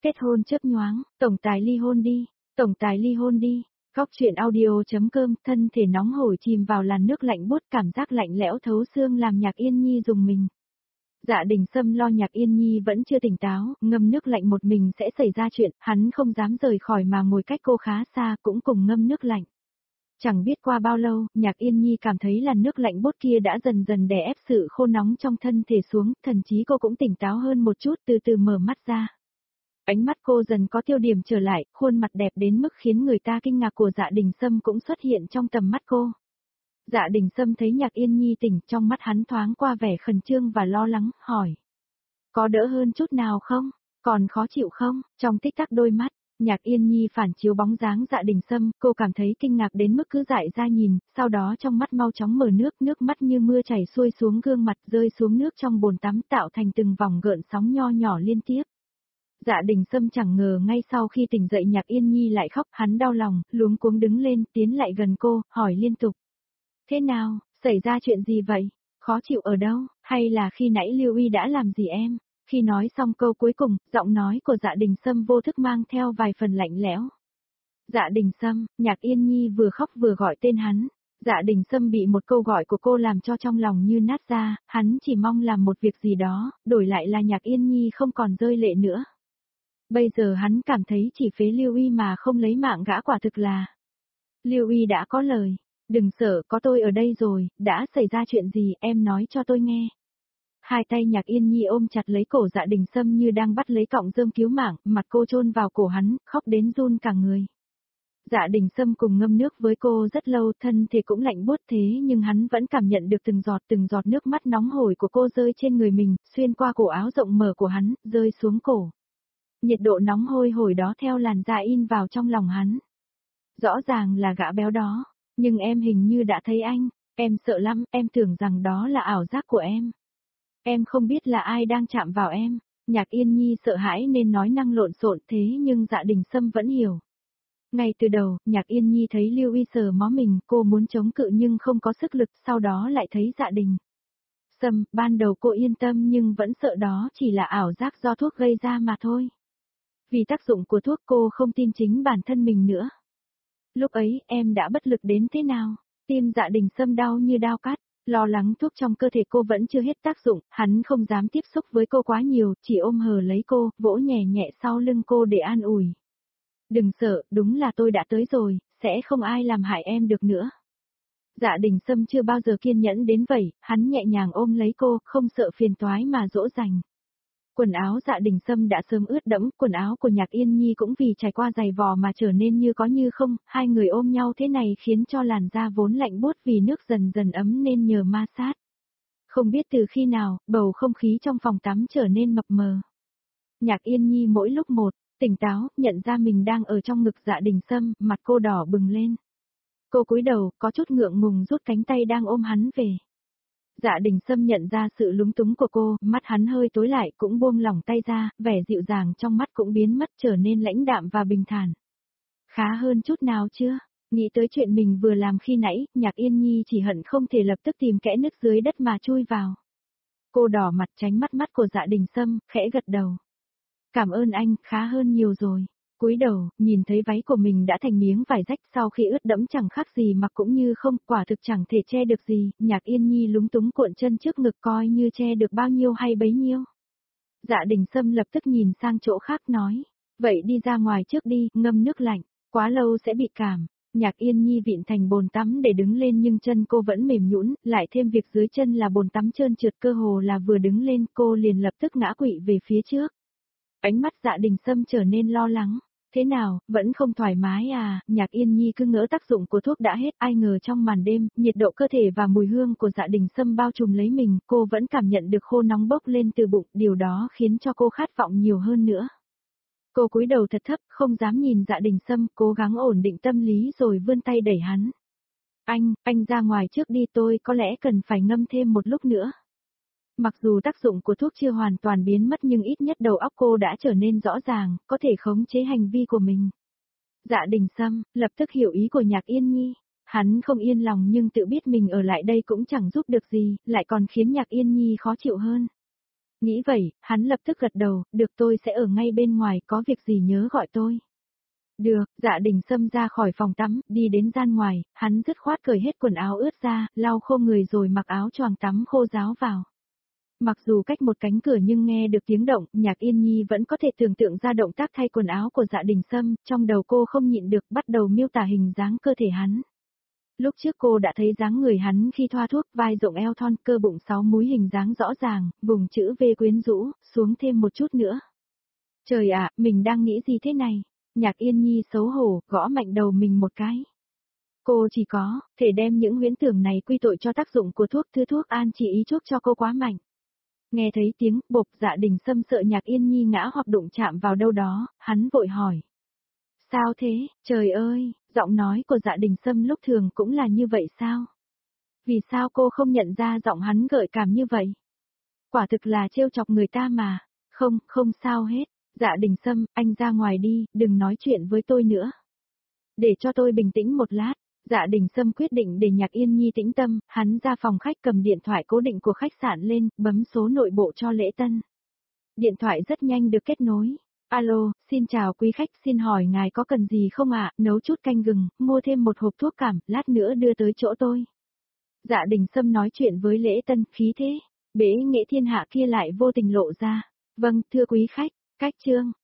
Kết hôn chớp nhoáng, tổng tài ly hôn đi, tổng tài ly hôn đi. Góc truyện audio.com, thân thể nóng hổi chìm vào làn nước lạnh buốt, cảm giác lạnh lẽo thấu xương làm Nhạc Yên Nhi rùng mình. Dạ Đình Sâm lo Nhạc Yên Nhi vẫn chưa tỉnh táo, ngâm nước lạnh một mình sẽ xảy ra chuyện, hắn không dám rời khỏi mà ngồi cách cô khá xa cũng cùng ngâm nước lạnh. Chẳng biết qua bao lâu, Nhạc Yên Nhi cảm thấy làn nước lạnh buốt kia đã dần dần đè ép sự khô nóng trong thân thể xuống, thần chí cô cũng tỉnh táo hơn một chút, từ từ mở mắt ra. Ánh mắt cô dần có tiêu điểm trở lại, khuôn mặt đẹp đến mức khiến người ta kinh ngạc của Dạ Đình Sâm cũng xuất hiện trong tầm mắt cô. Dạ Đình Sâm thấy Nhạc Yên Nhi tỉnh, trong mắt hắn thoáng qua vẻ khẩn trương và lo lắng, hỏi. Có đỡ hơn chút nào không? Còn khó chịu không? Trong tích tắc đôi mắt, Nhạc Yên Nhi phản chiếu bóng dáng Dạ Đình Sâm, cô cảm thấy kinh ngạc đến mức cứ dại ra nhìn, sau đó trong mắt mau chóng mở nước mắt như mưa chảy xuôi xuống gương mặt rơi xuống nước trong bồn tắm tạo thành từng vòng gợn sóng nho nhỏ liên tiếp. Dạ Đình Sâm chẳng ngờ ngay sau khi tỉnh dậy Nhạc Yên Nhi lại khóc, hắn đau lòng, luống cuống đứng lên, tiến lại gần cô, hỏi liên tục. Thế nào, xảy ra chuyện gì vậy? Khó chịu ở đâu, hay là khi nãy Lưu Uy đã làm gì em? Khi nói xong câu cuối cùng, giọng nói của Dạ Đình Sâm vô thức mang theo vài phần lạnh lẽo. Dạ Đình Sâm, Nhạc Yên Nhi vừa khóc vừa gọi tên hắn. Dạ Đình Sâm bị một câu gọi của cô làm cho trong lòng như nát ra, hắn chỉ mong làm một việc gì đó, đổi lại là Nhạc Yên Nhi không còn rơi lệ nữa. Bây giờ hắn cảm thấy chỉ phế Lưu Uy mà không lấy mạng gã quả thực là. Lưu Uy đã có lời, đừng sợ, có tôi ở đây rồi, đã xảy ra chuyện gì em nói cho tôi nghe. Hai tay Nhạc Yên Nhi ôm chặt lấy cổ Dạ Đình Sâm như đang bắt lấy cọng rơm cứu mạng, mặt cô chôn vào cổ hắn, khóc đến run cả người. Dạ Đình Sâm cùng ngâm nước với cô rất lâu, thân thể cũng lạnh buốt thế nhưng hắn vẫn cảm nhận được từng giọt nước mắt nóng hổi của cô rơi trên người mình, xuyên qua cổ áo rộng mở của hắn, rơi xuống cổ. Nhiệt độ nóng hôi hổi đó theo làn da in vào trong lòng hắn. Rõ ràng là gã béo đó, nhưng em hình như đã thấy anh, em sợ lắm, em tưởng rằng đó là ảo giác của em. Em không biết là ai đang chạm vào em. Nhạc Yên Nhi sợ hãi nên nói năng lộn xộn thế nhưng Dạ Đình Sâm vẫn hiểu. Ngay từ đầu, Nhạc Yên Nhi thấy Lưu Uy sờ mó mình, cô muốn chống cự nhưng không có sức lực, sau đó lại thấy Dạ Đình Sâm, ban đầu cô yên tâm nhưng vẫn sợ đó chỉ là ảo giác do thuốc gây ra mà thôi. Vì tác dụng của thuốc cô không tin chính bản thân mình nữa. Lúc ấy em đã bất lực đến thế nào, tim Dạ Đình Sâm đau như đao cắt. Lo lắng thuốc trong cơ thể cô vẫn chưa hết tác dụng, hắn không dám tiếp xúc với cô quá nhiều, chỉ ôm hờ lấy cô, vỗ nhẹ nhẹ sau lưng cô để an ủi. Đừng sợ, đúng là tôi đã tới rồi, sẽ không ai làm hại em được nữa. Dạ Đình Sâm chưa bao giờ kiên nhẫn đến vậy, hắn nhẹ nhàng ôm lấy cô, không sợ phiền toái mà dỗ dành. Quần áo Dạ Đình Sâm đã sớm ướt đẫm, quần áo của Nhạc Yên Nhi cũng vì trải qua giày vò mà trở nên như có như không, hai người ôm nhau thế này khiến cho làn da vốn lạnh buốt vì nước dần dần ấm nên nhờ ma sát. Không biết từ khi nào, bầu không khí trong phòng tắm trở nên mập mờ. Nhạc Yên Nhi mỗi lúc một, tỉnh táo, nhận ra mình đang ở trong ngực Dạ Đình Sâm, mặt cô đỏ bừng lên. Cô cúi đầu, có chút ngượng ngùng rút cánh tay đang ôm hắn về. Dạ Đình Sâm nhận ra sự lúng túng của cô, mắt hắn hơi tối lại cũng buông lỏng tay ra, vẻ dịu dàng trong mắt cũng biến mất trở nên lãnh đạm và bình thản. Khá hơn chút nào chưa? Nghĩ tới chuyện mình vừa làm khi nãy, Nhạc Yên Nhi chỉ hận không thể lập tức tìm kẽ nứt dưới đất mà chui vào. Cô đỏ mặt tránh mắt của Dạ Đình Sâm, khẽ gật đầu. Cảm ơn anh, khá hơn nhiều rồi. Cúi đầu, nhìn thấy váy của mình đã thành miếng vải rách sau khi ướt đẫm chẳng khác gì mặc cũng như không, quả thực chẳng thể che được gì, Nhạc Yên Nhi lúng túng cuộn chân trước ngực coi như che được bao nhiêu hay bấy nhiêu. Dạ Đình Sâm lập tức nhìn sang chỗ khác nói, vậy đi ra ngoài trước đi, ngâm nước lạnh, quá lâu sẽ bị cảm. Nhạc Yên Nhi vịn thành bồn tắm để đứng lên nhưng chân cô vẫn mềm nhũn, lại thêm việc dưới chân là bồn tắm trơn trượt cơ hồ là vừa đứng lên cô liền lập tức ngã quỵ về phía trước. Ánh mắt Dạ Đình Sâm trở nên lo lắng. Thế nào, vẫn không thoải mái à? Nhạc Yên Nhi cứ ngỡ tác dụng của thuốc đã hết, ai ngờ trong màn đêm, nhiệt độ cơ thể và mùi hương của Dạ Đình Sâm bao trùm lấy mình, cô vẫn cảm nhận được khô nóng bốc lên từ bụng, điều đó khiến cho cô khát vọng nhiều hơn nữa. Cô cúi đầu thật thấp, không dám nhìn Dạ Đình Sâm, cố gắng ổn định tâm lý rồi vươn tay đẩy hắn. Anh ra ngoài trước đi, tôi có lẽ cần phải ngâm thêm một lúc nữa. Mặc dù tác dụng của thuốc chưa hoàn toàn biến mất nhưng ít nhất đầu óc cô đã trở nên rõ ràng, có thể khống chế hành vi của mình. Dạ Đình Sâm, lập tức hiểu ý của Nhạc Yên Nhi. Hắn không yên lòng nhưng tự biết mình ở lại đây cũng chẳng giúp được gì, lại còn khiến Nhạc Yên Nhi khó chịu hơn. Nghĩ vậy, hắn lập tức gật đầu, được tôi sẽ ở ngay bên ngoài, có việc gì nhớ gọi tôi. Được, Dạ Đình Sâm ra khỏi phòng tắm, đi đến gian ngoài, hắn dứt khoát cởi hết quần áo ướt ra, lau khô người rồi mặc áo choàng tắm khô ráo vào. Mặc dù cách một cánh cửa nhưng nghe được tiếng động, Nhạc Yên Nhi vẫn có thể tưởng tượng ra động tác thay quần áo của Dạ Đình Sâm, trong đầu cô không nhịn được bắt đầu miêu tả hình dáng cơ thể hắn. Lúc trước cô đã thấy dáng người hắn khi thoa thuốc, vai rộng eo thon, cơ bụng 6 múi hình dáng rõ ràng, vùng chữ V quyến rũ, xuống thêm một chút nữa. Trời ạ, mình đang nghĩ gì thế này? Nhạc Yên Nhi xấu hổ, gõ mạnh đầu mình một cái. Cô chỉ có thể đem những huyễn tưởng này quy tội cho tác dụng của thuốc, thứ thuốc an chỉ ý chuốc cho cô quá mạnh. Nghe thấy tiếng bộp, Dạ Đình Sâm sợ Nhạc Yên Nhi ngã hoặc đụng chạm vào đâu đó, hắn vội hỏi. Sao thế, trời ơi, giọng nói của Dạ Đình Sâm lúc thường cũng là như vậy sao? Vì sao cô không nhận ra giọng hắn gợi cảm như vậy? Quả thực là trêu chọc người ta mà. Không, không sao hết. Dạ Đình Sâm, anh ra ngoài đi, đừng nói chuyện với tôi nữa. Để cho tôi bình tĩnh một lát. Dạ Đình Sâm quyết định để Nhạc Yên Nhi tĩnh tâm, hắn ra phòng khách cầm điện thoại cố định của khách sạn lên, bấm số nội bộ cho lễ tân. Điện thoại rất nhanh được kết nối. Alo, xin chào quý khách, xin hỏi ngài có cần gì không ạ, nấu chút canh gừng, mua thêm một hộp thuốc cảm, lát nữa đưa tới chỗ tôi. Dạ Đình Sâm nói chuyện với lễ tân, khí thế, bế nghệ thiên hạ kia lại vô tình lộ ra. Vâng, thưa quý khách, cách chương.